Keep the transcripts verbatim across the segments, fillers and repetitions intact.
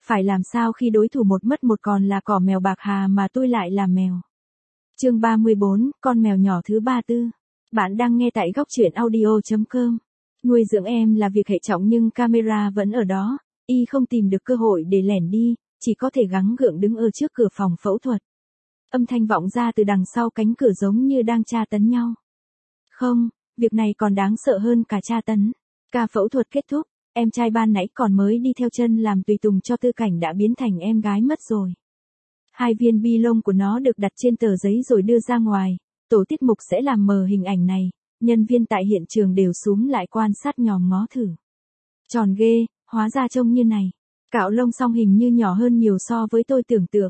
Phải làm sao khi đối thủ một mất một còn là cỏ mèo bạc hà mà tôi lại là mèo. Chương ba mươi bốn, con mèo nhỏ thứ ba tư. Bạn đang nghe tại góc truyện audio chấm com. Nuôi dưỡng em là việc hệ trọng nhưng camera vẫn ở đó, y không tìm được cơ hội để lẻn đi, chỉ có thể gắng gượng đứng ở trước cửa phòng phẫu thuật. Âm thanh vọng ra từ đằng sau cánh cửa giống như đang tra tấn nhau. Không, việc này còn đáng sợ hơn cả tra tấn. Ca phẫu thuật kết thúc, em trai ban nãy còn mới đi theo chân làm tùy tùng cho Tư Cảnh đã biến thành em gái mất rồi. Hai viên bi lông của nó được đặt trên tờ giấy rồi đưa ra ngoài, tổ tiết mục sẽ làm mờ hình ảnh này, nhân viên tại hiện trường đều xúm lại quan sát nhòm ngó thử. Tròn ghê, hóa ra trông như này. Cạo lông xong hình như nhỏ hơn nhiều so với tôi tưởng tượng.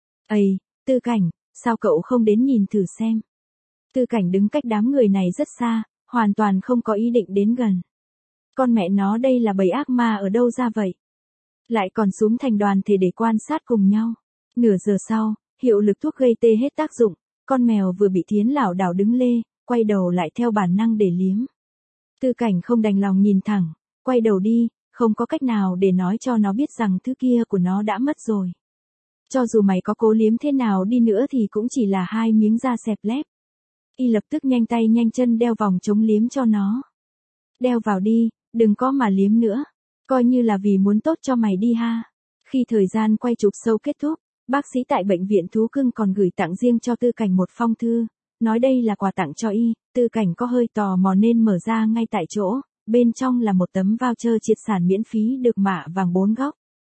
Ây, Tư Cảnh, sao cậu không đến nhìn thử xem? Tư Cảnh đứng cách đám người này rất xa, hoàn toàn không có ý định đến gần. Con mẹ nó đây là bầy ác ma ở đâu ra vậy? Lại còn xúm thành đoàn thể để quan sát cùng nhau. Nửa giờ sau, hiệu lực thuốc gây tê hết tác dụng, con mèo vừa bị thiến lảo đảo đứng lê, quay đầu lại theo bản năng để liếm. Tư Cảnh không đành lòng nhìn thẳng, quay đầu đi, không có cách nào để nói cho nó biết rằng thứ kia của nó đã mất rồi. Cho dù mày có cố liếm thế nào đi nữa thì cũng chỉ là hai miếng da xẹp lép. Y lập tức nhanh tay nhanh chân đeo vòng chống liếm cho nó. Đeo vào đi, đừng có mà liếm nữa. Coi như là vì muốn tốt cho mày đi ha. Khi thời gian quay chụp sâu kết thúc, bác sĩ tại bệnh viện thú cưng còn gửi tặng riêng cho Tư Cảnh một phong thư, nói đây là quà tặng cho y. Tư Cảnh có hơi tò mò nên mở ra ngay tại chỗ, bên trong là một tấm voucher triệt sản miễn phí được mạ vàng bốn góc.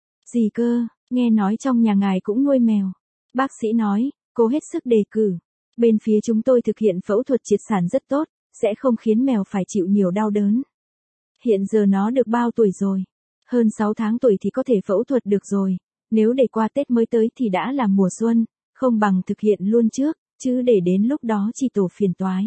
Gì cơ, nghe nói trong nhà ngài cũng nuôi mèo. Bác sĩ nói, cố hết sức đề cử. Bên phía chúng tôi thực hiện phẫu thuật triệt sản rất tốt, sẽ không khiến mèo phải chịu nhiều đau đớn. Hiện giờ nó được bao tuổi rồi? Hơn sáu tháng tuổi thì có thể phẫu thuật được rồi. Nếu để qua Tết mới tới thì đã là mùa xuân, không bằng thực hiện luôn trước, chứ để đến lúc đó chỉ tổ phiền toái.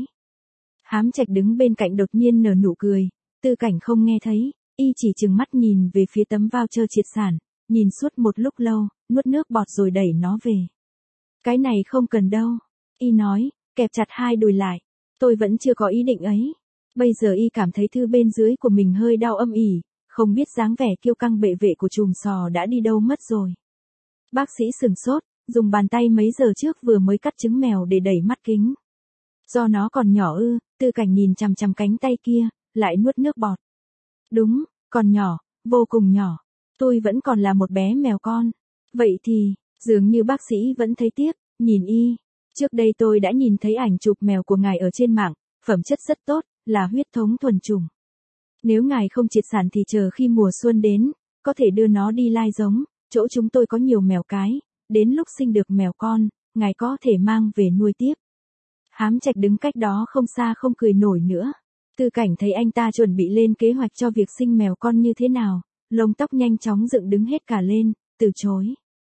Hám Trạch đứng bên cạnh đột nhiên nở nụ cười, Tư Cảnh không nghe thấy, y chỉ trừng mắt nhìn về phía tấm voucher triệt sản, nhìn suốt một lúc lâu, nuốt nước bọt rồi đẩy nó về. Cái này không cần đâu, y nói, kẹp chặt hai đùi lại, tôi vẫn chưa có ý định ấy. Bây giờ y cảm thấy thư bên dưới của mình hơi đau âm ỉ, không biết dáng vẻ kiêu căng bệ vệ của chùm sò đã đi đâu mất rồi. Bác sĩ sừng sốt, dùng bàn tay mấy giờ trước vừa mới cắt trứng mèo để đẩy mắt kính. Do nó còn nhỏ ư? Tư Cảnh nhìn chằm chằm cánh tay kia, lại nuốt nước bọt. Đúng, còn nhỏ, vô cùng nhỏ. Tôi vẫn còn là một bé mèo con. Vậy thì, dường như bác sĩ vẫn thấy tiếc, nhìn y. Trước đây tôi đã nhìn thấy ảnh chụp mèo của ngài ở trên mạng, phẩm chất rất tốt, là huyết thống thuần chủng. Nếu ngài không triệt sản thì chờ khi mùa xuân đến, có thể đưa nó đi lai giống, chỗ chúng tôi có nhiều mèo cái, đến lúc sinh được mèo con, ngài có thể mang về nuôi tiếp. Hám Trạch đứng cách đó không xa không cười nổi nữa. Tư Cảnh thấy anh ta chuẩn bị lên kế hoạch cho việc sinh mèo con như thế nào, lông tóc nhanh chóng dựng đứng hết cả lên, từ chối.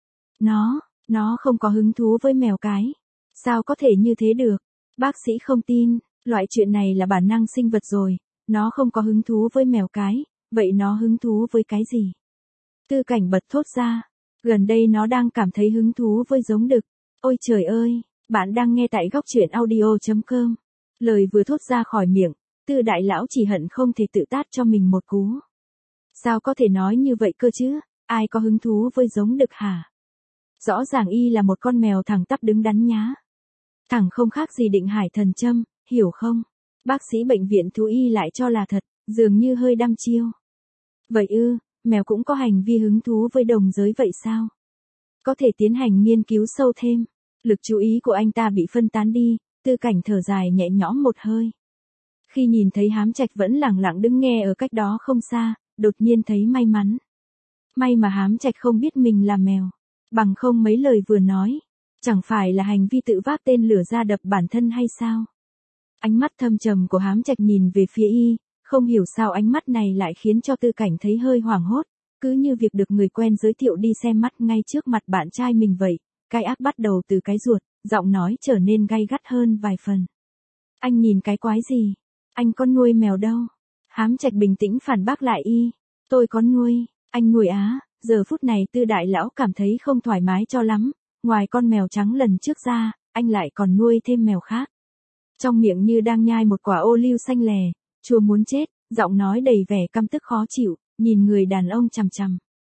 Nó, nó không có hứng thú với mèo cái. Sao có thể như thế được? Bác sĩ không tin, loại chuyện này là bản năng sinh vật rồi, nó không có hứng thú với mèo cái, vậy nó hứng thú với cái gì? Tư Cảnh bật thốt ra, gần đây nó đang cảm thấy hứng thú với giống đực. Ôi trời ơi, bạn đang nghe tại góc truyện audio chấm com. Lời vừa thốt ra khỏi miệng, Tư đại lão chỉ hận không thể tự tát cho mình một cú. Sao có thể nói như vậy cơ chứ, ai có hứng thú với giống đực hả? Rõ ràng y là một con mèo thẳng tắp đứng đắn nhá. Thẳng không khác gì Định Hải Thần Châm, hiểu không? Bác sĩ bệnh viện thú y lại cho là thật, dường như hơi đăm chiêu. Vậy ư, mèo cũng có hành vi hứng thú với đồng giới vậy sao? Có thể tiến hành nghiên cứu sâu thêm. Lực chú ý của anh ta bị phân tán đi, Tư Cảnh thở dài nhẹ nhõm một hơi. Khi nhìn thấy Hám Trạch vẫn lẳng lặng đứng nghe ở cách đó không xa, đột nhiên thấy may mắn. May mà Hám Trạch không biết mình là mèo, bằng không mấy lời vừa nói, chẳng phải là hành vi tự vác tên lửa ra đập bản thân hay sao? Ánh mắt thâm trầm của Hám Trạch nhìn về phía y, không hiểu sao ánh mắt này lại khiến cho Tư Cảnh thấy hơi hoảng hốt, cứ như việc được người quen giới thiệu đi xem mắt ngay trước mặt bạn trai mình vậy. Cái ác bắt đầu từ cái ruột, giọng nói trở nên gay gắt hơn vài phần. Anh nhìn cái quái gì? Anh có nuôi mèo đâu? Hám Trạch bình tĩnh phản bác lại y. Tôi có nuôi, anh nuôi á. Giờ phút này Tư đại lão cảm thấy không thoải mái cho lắm. Ngoài con mèo trắng lần trước ra, anh lại còn nuôi thêm mèo khác. Trong miệng như đang nhai một quả ô liu xanh lè, chua muốn chết, giọng nói đầy vẻ căm tức khó chịu, nhìn người đàn ông chằm chằm.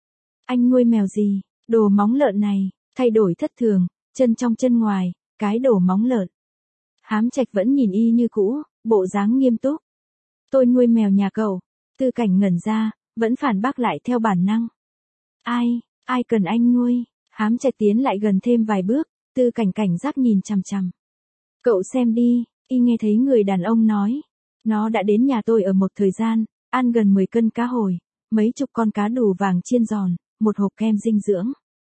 Anh nuôi mèo gì? Đồ móng lợn này, thay đổi thất thường, chân trong chân ngoài, cái đồ móng lợn. Hám Trạch vẫn nhìn y như cũ, bộ dáng nghiêm túc. Tôi nuôi mèo nhà cậu. Tư Cảnh ngẩn ra, vẫn phản bác lại theo bản năng. Ai, ai cần anh nuôi? Hám Trạch tiến lại gần thêm vài bước, Tư Cảnh cảnh giác nhìn chằm chằm. Cậu xem đi, y nghe thấy người đàn ông nói. Nó đã đến nhà tôi ở một thời gian, ăn gần mười cân cá hồi, mấy chục con cá đủ vàng chiên giòn, một hộp kem dinh dưỡng.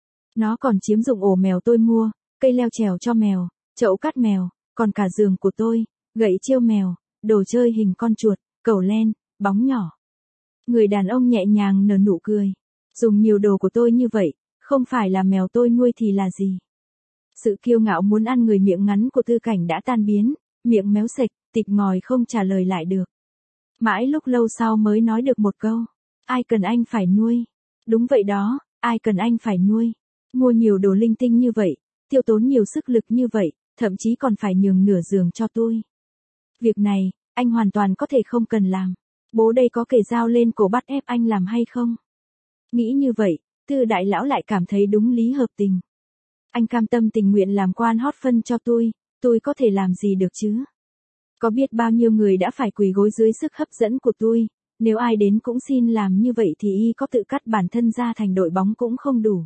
Nó còn chiếm dụng ổ mèo tôi mua, cây leo trèo cho mèo, chậu cắt mèo, còn cả giường của tôi, gậy trêu mèo, đồ chơi hình con chuột, cầu len, bóng nhỏ. Người đàn ông nhẹ nhàng nở nụ cười. Dùng nhiều đồ của tôi như vậy, không phải là mèo tôi nuôi thì là gì? Sự kiêu ngạo muốn ăn người miệng ngắn của Tư Cảnh đã tan biến, miệng méo sệch, tịt ngòi không trả lời lại được. Mãi lúc lâu sau mới nói được một câu. Ai cần anh phải nuôi? Đúng vậy đó, ai cần anh phải nuôi? Mua nhiều đồ linh tinh như vậy, tiêu tốn nhiều sức lực như vậy, thậm chí còn phải nhường nửa giường cho tôi. Việc này, anh hoàn toàn có thể không cần làm. Bố đây có kể dao lên cổ bắt ép anh làm hay không? Nghĩ như vậy, Tư đại lão lại cảm thấy đúng lý hợp tình. Anh cam tâm tình nguyện làm quan hót phân cho tôi, tôi có thể làm gì được chứ? Có biết bao nhiêu người đã phải quỳ gối dưới sức hấp dẫn của tôi, nếu ai đến cũng xin làm như vậy thì y có tự cắt bản thân ra thành đội bóng cũng không đủ.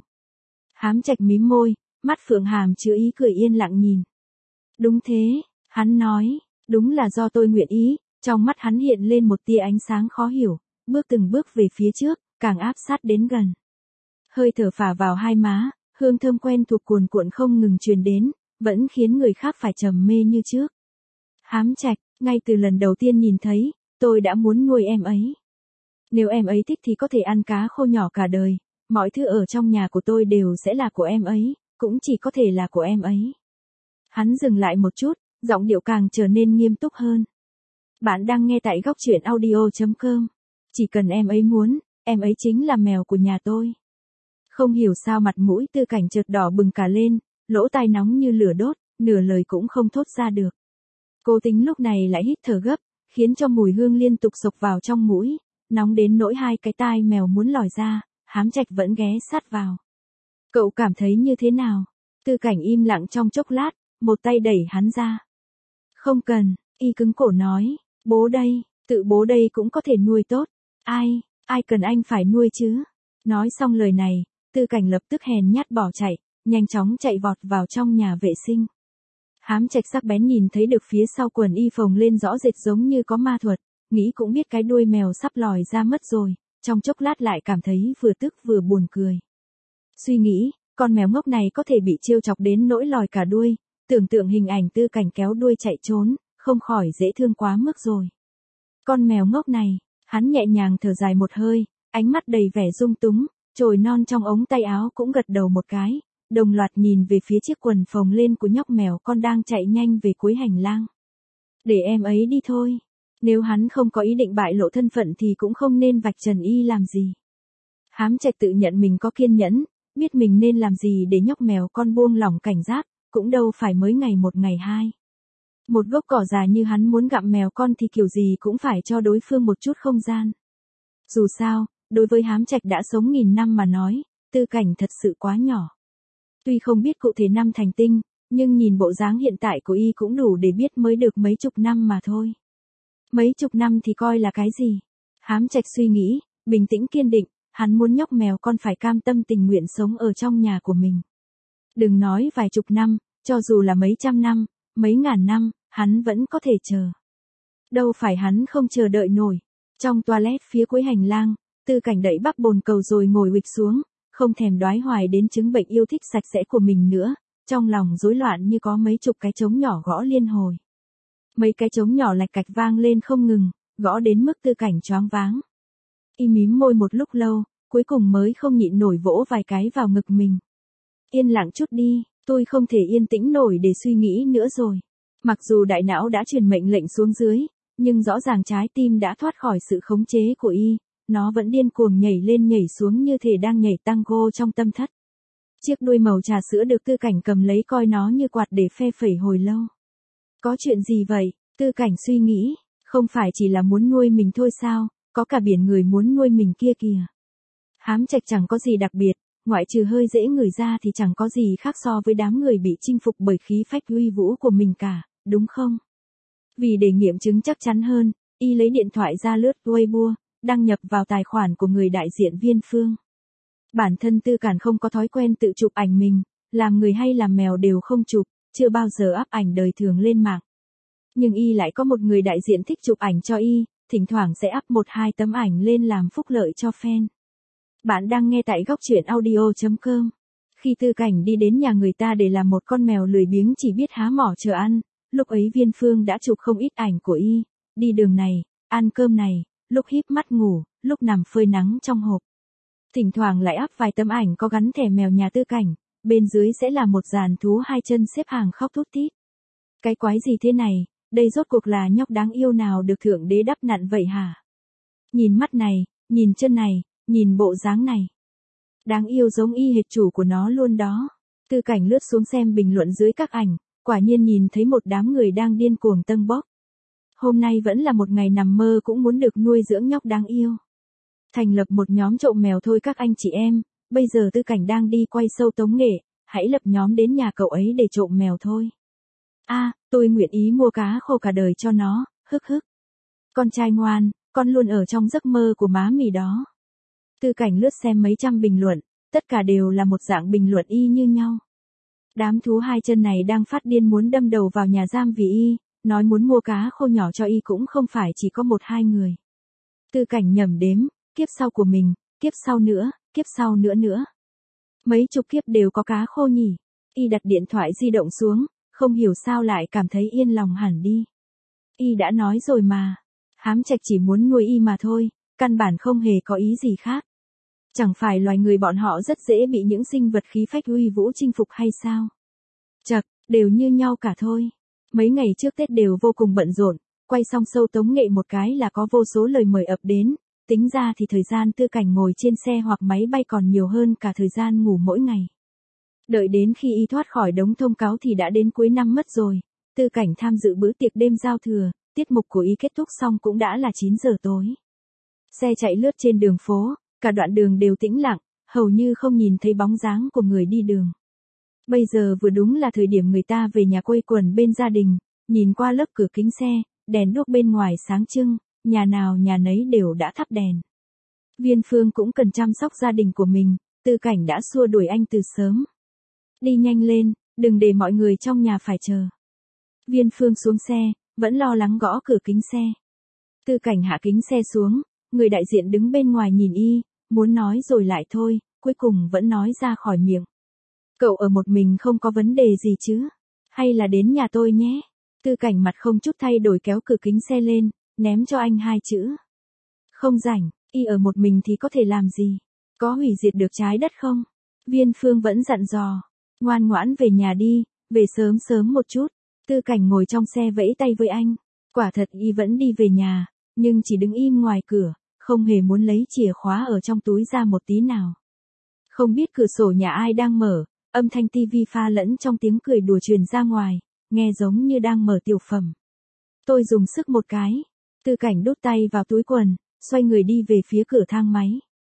Hám Trạch mím môi, mắt phượng hàm chứa ý cười yên lặng nhìn. Đúng thế, hắn nói, đúng là do tôi nguyện ý, trong mắt hắn hiện lên một tia ánh sáng khó hiểu, bước từng bước về phía trước, càng áp sát đến gần. Hơi thở phả vào hai má, hương thơm quen thuộc cuồn cuộn không ngừng truyền đến, vẫn khiến người khác phải trầm mê như trước. Hám Trạch, ngay từ lần đầu tiên nhìn thấy, tôi đã muốn nuôi em ấy. Nếu em ấy thích thì có thể ăn cá khô nhỏ cả đời, mọi thứ ở trong nhà của tôi đều sẽ là của em ấy, cũng chỉ có thể là của em ấy. Hắn dừng lại một chút, giọng điệu càng trở nên nghiêm túc hơn. Bạn đang nghe tại góc truyện audio chấm com. Chỉ cần em ấy muốn, em ấy chính là mèo của nhà tôi. Không hiểu sao mặt mũi Tư Cảnh chợt đỏ bừng cả lên, lỗ tai nóng như lửa đốt, nửa lời cũng không thốt ra được. Cô tính lúc này lại hít thở gấp, khiến cho mùi hương liên tục xộc vào trong mũi, nóng đến nỗi hai cái tai mèo muốn lòi ra, Hám Trạch vẫn ghé sát vào. Cậu cảm thấy như thế nào? Tư Cảnh im lặng trong chốc lát, một tay đẩy hắn ra. Không cần, y cứng cổ nói, bố đây, tự bố đây cũng có thể nuôi tốt. Ai, ai cần anh phải nuôi chứ? Nói xong lời này, Tư Cảnh lập tức hèn nhát bỏ chạy, nhanh chóng chạy vọt vào trong nhà vệ sinh. Hám Trạch sắc bén nhìn thấy được phía sau quần y phồng lên rõ rệt giống như có ma thuật, nghĩ cũng biết cái đuôi mèo sắp lòi ra mất rồi, trong chốc lát lại cảm thấy vừa tức vừa buồn cười. Suy nghĩ, con mèo ngốc này có thể bị trêu chọc đến nỗi lòi cả đuôi, tưởng tượng hình ảnh Tư Cảnh kéo đuôi chạy trốn, không khỏi dễ thương quá mức rồi. Con mèo ngốc này, hắn nhẹ nhàng thở dài một hơi, ánh mắt đầy vẻ dung túng, chồi non trong ống tay áo cũng gật đầu một cái, đồng loạt nhìn về phía chiếc quần phồng lên của nhóc mèo con đang chạy nhanh về cuối hành lang. Để em ấy đi thôi. Nếu hắn không có ý định bại lộ thân phận thì cũng không nên vạch trần y làm gì. Hám Trạch tự nhận mình có kiên nhẫn, biết mình nên làm gì để nhóc mèo con buông lỏng cảnh giác, cũng đâu phải mới ngày một ngày hai. Một gốc cỏ già như hắn muốn gặm mèo con thì kiểu gì cũng phải cho đối phương một chút không gian. Dù sao, đối với Hám Trạch đã sống nghìn năm mà nói, Tư Cảnh thật sự quá nhỏ. Tuy không biết cụ thể năm thành tinh, nhưng nhìn bộ dáng hiện tại của y cũng đủ để biết mới được mấy chục năm mà thôi. Mấy chục năm thì coi là cái gì? Hám Trạch suy nghĩ, bình tĩnh kiên định, hắn muốn nhóc mèo con phải cam tâm tình nguyện sống ở trong nhà của mình. Đừng nói vài chục năm, cho dù là mấy trăm năm, mấy ngàn năm, hắn vẫn có thể chờ. Đâu phải hắn không chờ đợi nổi. Trong toilet phía cuối hành lang, Tư Cảnh đẩy bắp bồn cầu rồi ngồi huỵch xuống, không thèm đoái hoài đến chứng bệnh yêu thích sạch sẽ của mình nữa, trong lòng rối loạn như có mấy chục cái trống nhỏ gõ liên hồi. Mấy cái trống nhỏ lạch cạch vang lên không ngừng, gõ đến mức Tư Cảnh choáng váng. Y mím môi một lúc lâu, cuối cùng mới không nhịn nổi vỗ vài cái vào ngực mình. Yên lặng chút đi, tôi không thể yên tĩnh nổi để suy nghĩ nữa rồi. Mặc dù đại não đã truyền mệnh lệnh xuống dưới, nhưng rõ ràng trái tim đã thoát khỏi sự khống chế của y, nó vẫn điên cuồng nhảy lên nhảy xuống như thể đang nhảy tango trong tâm thất. Chiếc đuôi màu trà sữa được Tư Cảnh cầm lấy coi nó như quạt để phe phẩy hồi lâu. Có chuyện gì vậy? Tư Cảnh suy nghĩ, không phải chỉ là muốn nuôi mình thôi sao, có cả biển người muốn nuôi mình kia kìa. Hám Trạch chẳng có gì đặc biệt, ngoại trừ hơi dễ ngửi ra thì chẳng có gì khác so với đám người bị chinh phục bởi khí phách uy vũ của mình cả, đúng không? Vì để nghiệm chứng chắc chắn hơn, y lấy điện thoại ra lướt Weibo, đăng nhập vào tài khoản của người đại diện Viên Phương. Bản thân Tư Cản không có thói quen tự chụp ảnh mình, làm người hay làm mèo đều không chụp, chưa bao giờ up ảnh đời thường lên mạng. Nhưng y lại có một người đại diện thích chụp ảnh cho y, thỉnh thoảng sẽ up một hai tấm ảnh lên làm phúc lợi cho fan. Bạn đang nghe tại góc truyện audio chấm com. Khi Tư Cảnh đi đến nhà người ta để làm một con mèo lười biếng chỉ biết há mỏ chờ ăn, lúc ấy Viên Phương đã chụp không ít ảnh của y, đi đường này, ăn cơm này, lúc híp mắt ngủ, lúc nằm phơi nắng trong hộp. Thỉnh thoảng lại up vài tấm ảnh có gắn thẻ mèo nhà Tư Cảnh, bên dưới sẽ là một dàn thú hai chân xếp hàng khóc thút thít. Cái quái gì thế này, đây rốt cuộc là nhóc đáng yêu nào được thượng đế đắp nặn vậy hả? Nhìn mắt này, nhìn chân này, nhìn bộ dáng này. Đáng yêu giống y hệt chủ của nó luôn đó. Tư Cảnh lướt xuống xem bình luận dưới các ảnh, quả nhiên nhìn thấy một đám người đang điên cuồng tâng bốc. Hôm nay vẫn là một ngày nằm mơ cũng muốn được nuôi dưỡng nhóc đáng yêu. Thành lập một nhóm trộm mèo thôi các anh chị em, bây giờ Tư Cảnh đang đi quay show tống nghệ, hãy lập nhóm đến nhà cậu ấy để trộm mèo thôi. A, à, tôi nguyện ý mua cá khô cả đời cho nó, hức hức. Con trai ngoan, con luôn ở trong giấc mơ của má mì đó. Tư Cảnh lướt xem mấy trăm bình luận, tất cả đều là một dạng bình luận y như nhau. Đám thú hai chân này đang phát điên muốn đâm đầu vào nhà giam vì y, nói muốn mua cá khô nhỏ cho y cũng không phải chỉ có một hai người. Tư Cảnh nhẩm đếm, kiếp sau của mình, kiếp sau nữa, kiếp sau nữa nữa. Mấy chục kiếp đều có cá khô nhỉ. Y đặt điện thoại di động xuống, không hiểu sao lại cảm thấy yên lòng hẳn đi. Y đã nói rồi mà, Hám Trạch chỉ muốn nuôi y mà thôi, căn bản không hề có ý gì khác. Chẳng phải loài người bọn họ rất dễ bị những sinh vật khí phách uy vũ chinh phục hay sao? Chật, đều như nhau cả thôi. Mấy ngày trước Tết đều vô cùng bận rộn, quay xong show tống nghệ một cái là có vô số lời mời ập đến, tính ra thì thời gian Tư Cảnh ngồi trên xe hoặc máy bay còn nhiều hơn cả thời gian ngủ mỗi ngày. Đợi đến khi y thoát khỏi đống thông cáo thì đã đến cuối năm mất rồi, Tư Cảnh tham dự bữa tiệc đêm giao thừa, tiết mục của y kết thúc xong cũng đã là chín giờ tối. Xe chạy lướt trên đường phố, cả đoạn đường đều tĩnh lặng, hầu như không nhìn thấy bóng dáng của người đi đường. Bây giờ vừa đúng là thời điểm người ta về nhà quây quần bên gia đình, nhìn qua lớp cửa kính xe, đèn đuốc bên ngoài sáng trưng, nhà nào nhà nấy đều đã thắp đèn. Viên Phương cũng cần chăm sóc gia đình của mình, Tư Cảnh đã xua đuổi anh từ sớm. Đi nhanh lên, đừng để mọi người trong nhà phải chờ. Viên Phương xuống xe, vẫn lo lắng gõ cửa kính xe. Tư Cảnh hạ kính xe xuống, người đại diện đứng bên ngoài nhìn y, muốn nói rồi lại thôi, cuối cùng vẫn nói ra khỏi miệng. Cậu ở một mình không có vấn đề gì chứ? Hay là đến nhà tôi nhé? Tư Cảnh mặt không chút thay đổi kéo cửa kính xe lên, ném cho anh hai chữ. Không rảnh, y ở một mình thì có thể làm gì? Có hủy diệt được trái đất không? Viên Phương vẫn dặn dò. Ngoan ngoãn về nhà đi, về sớm sớm một chút. Tư Cảnh ngồi trong xe vẫy tay với anh. Quả thật y vẫn đi về nhà, nhưng chỉ đứng im ngoài cửa, không hề muốn lấy chìa khóa ở trong túi ra một tí nào. Không biết cửa sổ nhà ai đang mở, âm thanh tivi pha lẫn trong tiếng cười đùa truyền ra ngoài, nghe giống như đang mở tiểu phẩm. Tôi dùng sức một cái. Tư Cảnh đút tay vào túi quần, xoay người đi về phía cửa thang máy.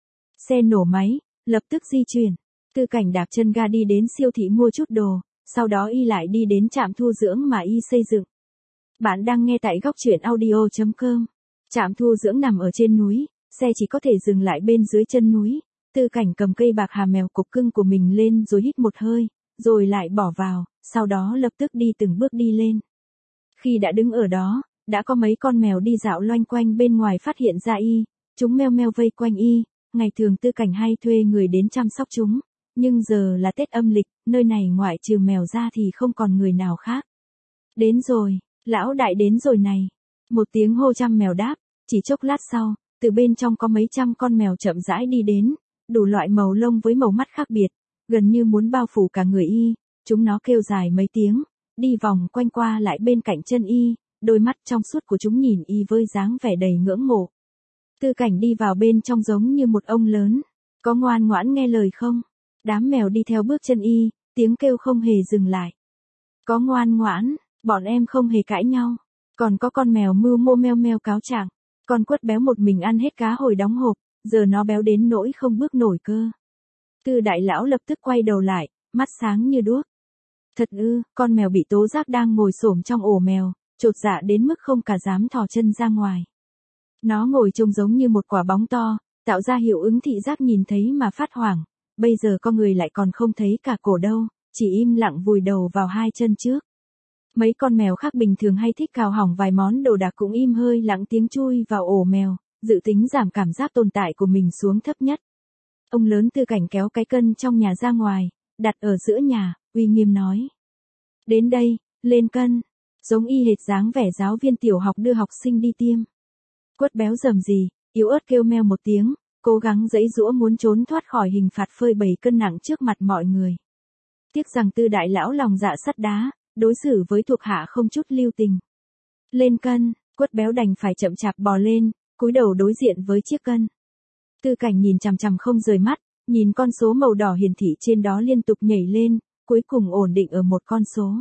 Xe nổ máy, lập tức di chuyển. Tư Cảnh đạp chân ga đi đến siêu thị mua chút đồ, sau đó y lại đi đến trạm thu dưỡng mà y xây dựng. Bạn đang nghe tại góc truyện audio chấm com. Trạm thu dưỡng nằm ở trên núi, xe chỉ có thể dừng lại bên dưới chân núi. Tư Cảnh cầm cây bạc hà mèo cục cưng của mình lên rồi hít một hơi, rồi lại bỏ vào, sau đó lập tức đi từng bước đi lên. Khi đã đứng ở đó, đã có mấy con mèo đi dạo loanh quanh bên ngoài phát hiện ra y, chúng meo meo vây quanh y, ngày thường Tư Cảnh hay thuê người đến chăm sóc chúng, nhưng giờ là Tết âm lịch, nơi này ngoại trừ mèo ra thì không còn người nào khác. Đến rồi, lão đại đến rồi này. Một tiếng hô trăm mèo đáp, chỉ chốc lát sau, từ bên trong có mấy trăm con mèo chậm rãi đi đến, đủ loại màu lông với màu mắt khác biệt, gần như muốn bao phủ cả người y, chúng nó kêu dài mấy tiếng, đi vòng quanh qua lại bên cạnh chân y, đôi mắt trong suốt của chúng nhìn y với dáng vẻ đầy ngưỡng mộ. Tư Cảnh đi vào bên trong giống như một ông lớn, có ngoan ngoãn nghe lời không? Đám mèo đi theo bước chân y, tiếng kêu không hề dừng lại. Có ngoan ngoãn, bọn em không hề cãi nhau. Còn có con mèo mưu mô meo meo cáo trạng, con quất béo một mình ăn hết cá hồi đóng hộp, giờ nó béo đến nỗi không bước nổi cơ. Tư đại lão lập tức quay đầu lại, mắt sáng như đuốc. Thật ư, con mèo bị tố giác đang ngồi xổm trong ổ mèo, chột dạ đến mức không cả dám thò chân ra ngoài. Nó ngồi trông giống như một quả bóng to, tạo ra hiệu ứng thị giác nhìn thấy mà phát hoảng, bây giờ con người lại còn không thấy cả cổ đâu, chỉ im lặng vùi đầu vào hai chân trước. Mấy con mèo khác bình thường hay thích cào hỏng vài món đồ đạc cũng im hơi lặng tiếng chui vào ổ mèo, dự tính giảm cảm giác tồn tại của mình xuống thấp nhất. Ông lớn Tư Cảnh kéo cái cân trong nhà ra ngoài, đặt ở giữa nhà, uy nghiêm nói. Đến đây, lên cân, giống y hệt dáng vẻ giáo viên tiểu học đưa học sinh đi tiêm. Quất béo rầm rì, yếu ớt kêu meo một tiếng, cố gắng giãy giũa muốn trốn thoát khỏi hình phạt phơi bày cân nặng trước mặt mọi người. Tiếc rằng Tư đại lão lòng dạ sắt đá, đối xử với thuộc hạ không chút lưu tình. Lên cân, Quất béo đành phải chậm chạp bò lên, cúi đầu đối diện với chiếc cân. Tư Cảnh nhìn chằm chằm không rời mắt, nhìn con số màu đỏ hiển thị trên đó liên tục nhảy lên, cuối cùng ổn định ở một con số.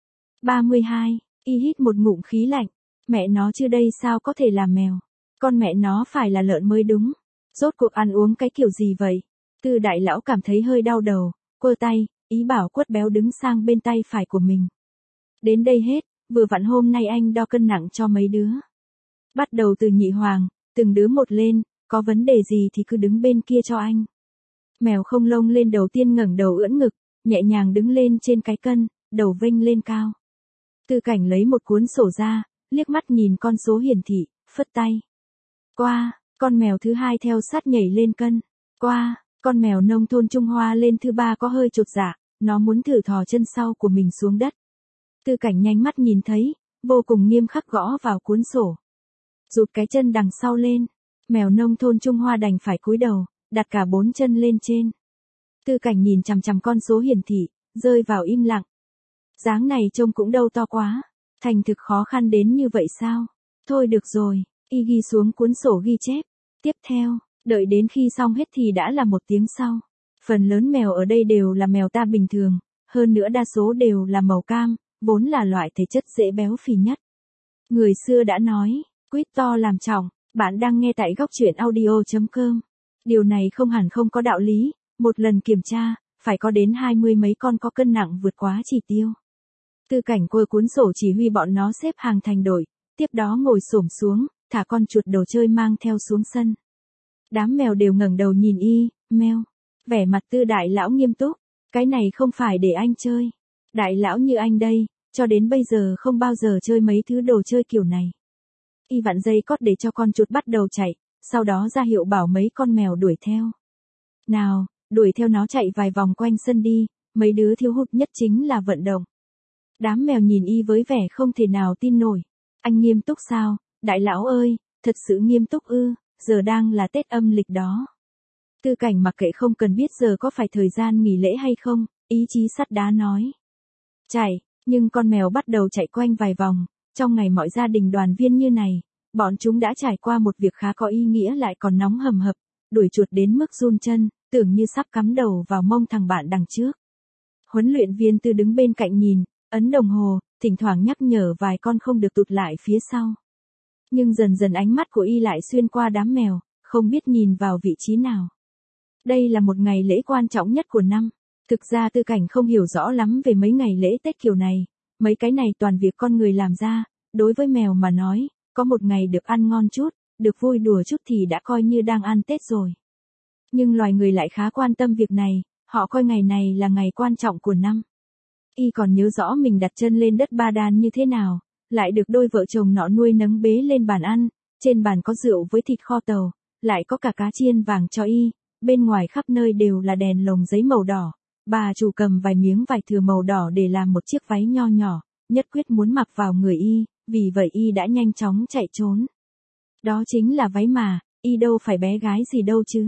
ba mươi hai, y hít một ngụm khí lạnh, mẹ nó chứ đây sao có thể là mèo, con mẹ nó phải là lợn mới đúng, rốt cuộc ăn uống cái kiểu gì vậy? Tư đại lão cảm thấy hơi đau đầu, quơ tay, ý bảo Quất béo đứng sang bên tay phải của mình. Đến đây hết, vừa vặn hôm nay anh đo cân nặng cho mấy đứa. Bắt đầu từ nhị hoàng, từng đứa một lên, có vấn đề gì thì cứ đứng bên kia cho anh. Mèo không lông lên đầu tiên ngẩng đầu ưỡn ngực, nhẹ nhàng đứng lên trên cái cân, đầu vênh lên cao. Tư Cảnh lấy một cuốn sổ ra, liếc mắt nhìn con số hiển thị, phất tay. Qua, con mèo thứ hai theo sát nhảy lên cân. Qua, con mèo nông thôn Trung Hoa lên thứ ba có hơi chột dạ, nó muốn thử thò chân sau của mình xuống đất. Tư Cảnh nhanh mắt nhìn thấy, vô cùng nghiêm khắc gõ vào cuốn sổ. Rụt cái chân đằng sau lên, mèo nông thôn Trung Hoa đành phải cúi đầu, đặt cả bốn chân lên trên. Tư Cảnh nhìn chằm chằm con số hiển thị, rơi vào im lặng. Dáng này trông cũng đâu to quá, thành thực khó khăn đến như vậy sao? Thôi được rồi, y ghi xuống cuốn sổ ghi chép. Tiếp theo, đợi đến khi xong hết thì đã là một tiếng sau. Phần lớn mèo ở đây đều là mèo ta bình thường, hơn nữa đa số đều là màu cam, vốn là loại thể chất dễ béo phì nhất. Người xưa đã nói, quýt to làm trọng, bạn đang nghe tại góc truyện audio chấm com. Điều này không hẳn không có đạo lý, một lần kiểm tra, phải có đến hai mươi mấy con có cân nặng vượt quá chỉ tiêu. Tư Cảnh quơ cuốn sổ chỉ huy bọn nó xếp hàng thành đội, tiếp đó ngồi xổm xuống, thả con chuột đồ chơi mang theo xuống sân. Đám mèo đều ngẩng đầu nhìn y, meo. Vẻ mặt Tư đại lão nghiêm túc, cái này không phải để anh chơi. Đại lão như anh đây, cho đến bây giờ không bao giờ chơi mấy thứ đồ chơi kiểu này. Y vặn dây cót để cho con chuột bắt đầu chạy, sau đó ra hiệu bảo mấy con mèo đuổi theo. Nào, đuổi theo nó chạy vài vòng quanh sân đi, mấy đứa thiếu hụt nhất chính là vận động. Đám mèo nhìn y với vẻ không thể nào tin nổi. Anh nghiêm túc sao, đại lão ơi, thật sự nghiêm túc ư, giờ đang là Tết âm lịch đó. Tư Cảnh mặc kệ không cần biết giờ có phải thời gian nghỉ lễ hay không, ý chí sắt đá nói. Chạy, nhưng con mèo bắt đầu chạy quanh vài vòng, trong ngày mọi gia đình đoàn viên như này, bọn chúng đã trải qua một việc khá có ý nghĩa lại còn nóng hầm hập, đuổi chuột đến mức run chân, tưởng như sắp cắm đầu vào mông thằng bạn đằng trước. Huấn luyện viên Tư đứng bên cạnh nhìn, ấn đồng hồ, thỉnh thoảng nhắc nhở vài con không được tụt lại phía sau. Nhưng dần dần ánh mắt của y lại xuyên qua đám mèo, không biết nhìn vào vị trí nào. Đây là một ngày lễ quan trọng nhất của năm. Thực ra Tư Cảnh không hiểu rõ lắm về mấy ngày lễ Tết kiểu này, mấy cái này toàn việc con người làm ra, đối với mèo mà nói, có một ngày được ăn ngon chút, được vui đùa chút thì đã coi như đang ăn Tết rồi. Nhưng loài người lại khá quan tâm việc này, họ coi ngày này là ngày quan trọng của năm. Y còn nhớ rõ mình đặt chân lên đất Ba Đan như thế nào, lại được đôi vợ chồng nọ nuôi nấng bế lên bàn ăn, trên bàn có rượu với thịt kho tàu, lại có cả cá chiên vàng cho y, bên ngoài khắp nơi đều là đèn lồng giấy màu đỏ. Bà chủ cầm vài miếng vải thừa màu đỏ để làm một chiếc váy nho nhỏ, nhất quyết muốn mặc vào người y, vì vậy y đã nhanh chóng chạy trốn. Đó chính là váy mà, y đâu phải bé gái gì đâu chứ.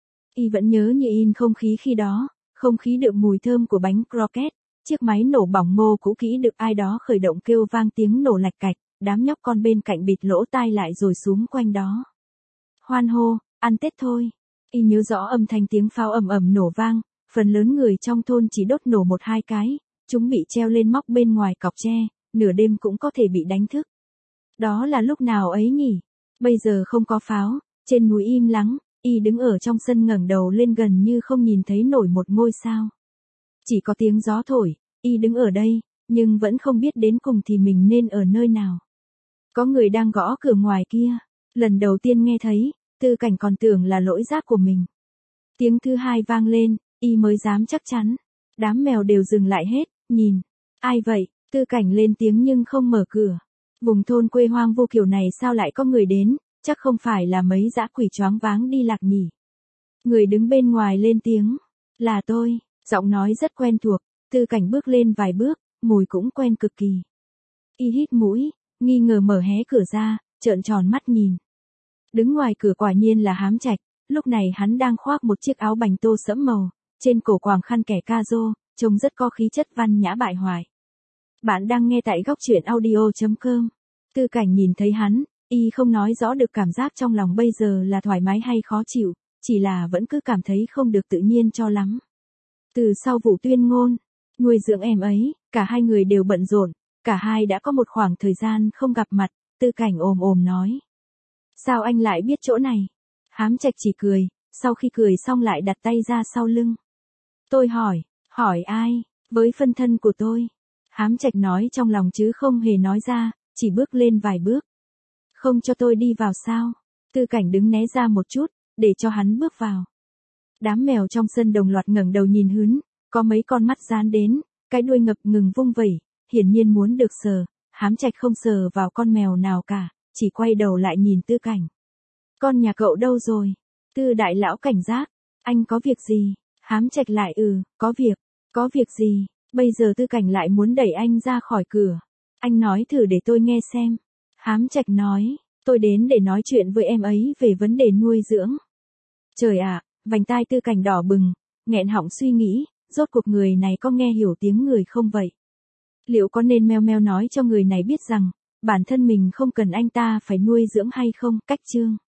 Y vẫn nhớ như in không khí khi đó, không khí đượm mùi thơm của bánh croquette, chiếc máy nổ bỏng ngô cũ kỹ được ai đó khởi động kêu vang tiếng nổ lạch cạch, đám nhóc con bên cạnh bịt lỗ tai lại rồi xuống quanh đó. Hoan hô, ăn Tết thôi. Y nhớ rõ âm thanh tiếng pháo ầm ầm nổ vang. Phần lớn người trong thôn chỉ đốt nổ một hai cái, chúng bị treo lên móc bên ngoài cọc tre, nửa đêm cũng có thể bị đánh thức. Đó là lúc nào ấy nhỉ? Bây giờ không có pháo, trên núi im lắng, y đứng ở trong sân ngẩng đầu lên gần như không nhìn thấy nổi một ngôi sao. Chỉ có tiếng gió thổi, y đứng ở đây, nhưng vẫn không biết đến cùng thì mình nên ở nơi nào. Có người đang gõ cửa ngoài kia, lần đầu tiên nghe thấy, Tư Cảnh còn tưởng là lỗi giác của mình. Tiếng thứ hai vang lên, y mới dám chắc chắn. Đám mèo đều dừng lại hết, nhìn. Ai vậy? Tư Cảnh lên tiếng nhưng không mở cửa. Vùng thôn quê hoang vô kiểu này sao lại có người đến, chắc không phải là mấy dã quỷ choáng váng đi lạc nhỉ. Người đứng bên ngoài lên tiếng. Là tôi, giọng nói rất quen thuộc. Tư Cảnh bước lên vài bước, mùi cũng quen cực kỳ. Y hít mũi, nghi ngờ mở hé cửa ra, trợn tròn mắt nhìn. Đứng ngoài cửa quả nhiên là Hám Trạch, lúc này hắn đang khoác một chiếc áo bành tô sẫm màu, trên cổ quàng khăn kẻ ca rô, trông rất có khí chất văn nhã bại hoại. Bạn đang nghe tại góc truyện audio chấm com. Tư Cảnh nhìn thấy hắn, y không nói rõ được cảm giác trong lòng bây giờ là thoải mái hay khó chịu, chỉ là vẫn cứ cảm thấy không được tự nhiên cho lắm. Từ sau vụ tuyên ngôn, nuôi dưỡng em ấy, cả hai người đều bận rộn, cả hai đã có một khoảng thời gian không gặp mặt, Tư Cảnh ồm ồm nói. Sao anh lại biết chỗ này? Hám Trạch chỉ cười, sau khi cười xong lại đặt tay ra sau lưng. Tôi hỏi, hỏi ai? Với phân thân của tôi. Hám Trạch nói trong lòng chứ không hề nói ra, chỉ bước lên vài bước. Không cho tôi đi vào sao? Tư Cảnh đứng né ra một chút, để cho hắn bước vào. Đám mèo trong sân đồng loạt ngẩng đầu nhìn hướn, có mấy con mắt dán đến, cái đuôi ngập ngừng vung vẩy, hiển nhiên muốn được sờ. Hám Trạch không sờ vào con mèo nào cả, chỉ quay đầu lại nhìn Tư Cảnh. Con nhà cậu đâu rồi? Tư đại lão cảnh giác, anh có việc gì? Hám Trạch lại ừ, có việc, có việc gì? Bây giờ Tư Cảnh lại muốn đẩy anh ra khỏi cửa. Anh nói thử để tôi nghe xem. Hám Trạch nói, tôi đến để nói chuyện với em ấy về vấn đề nuôi dưỡng. Trời ạ, vành tai Tư Cảnh đỏ bừng, nghẹn họng suy nghĩ, rốt cuộc người này có nghe hiểu tiếng người không vậy? Liệu có nên meo meo nói cho người này biết rằng, bản thân mình không cần anh ta phải nuôi dưỡng hay không? Cách chương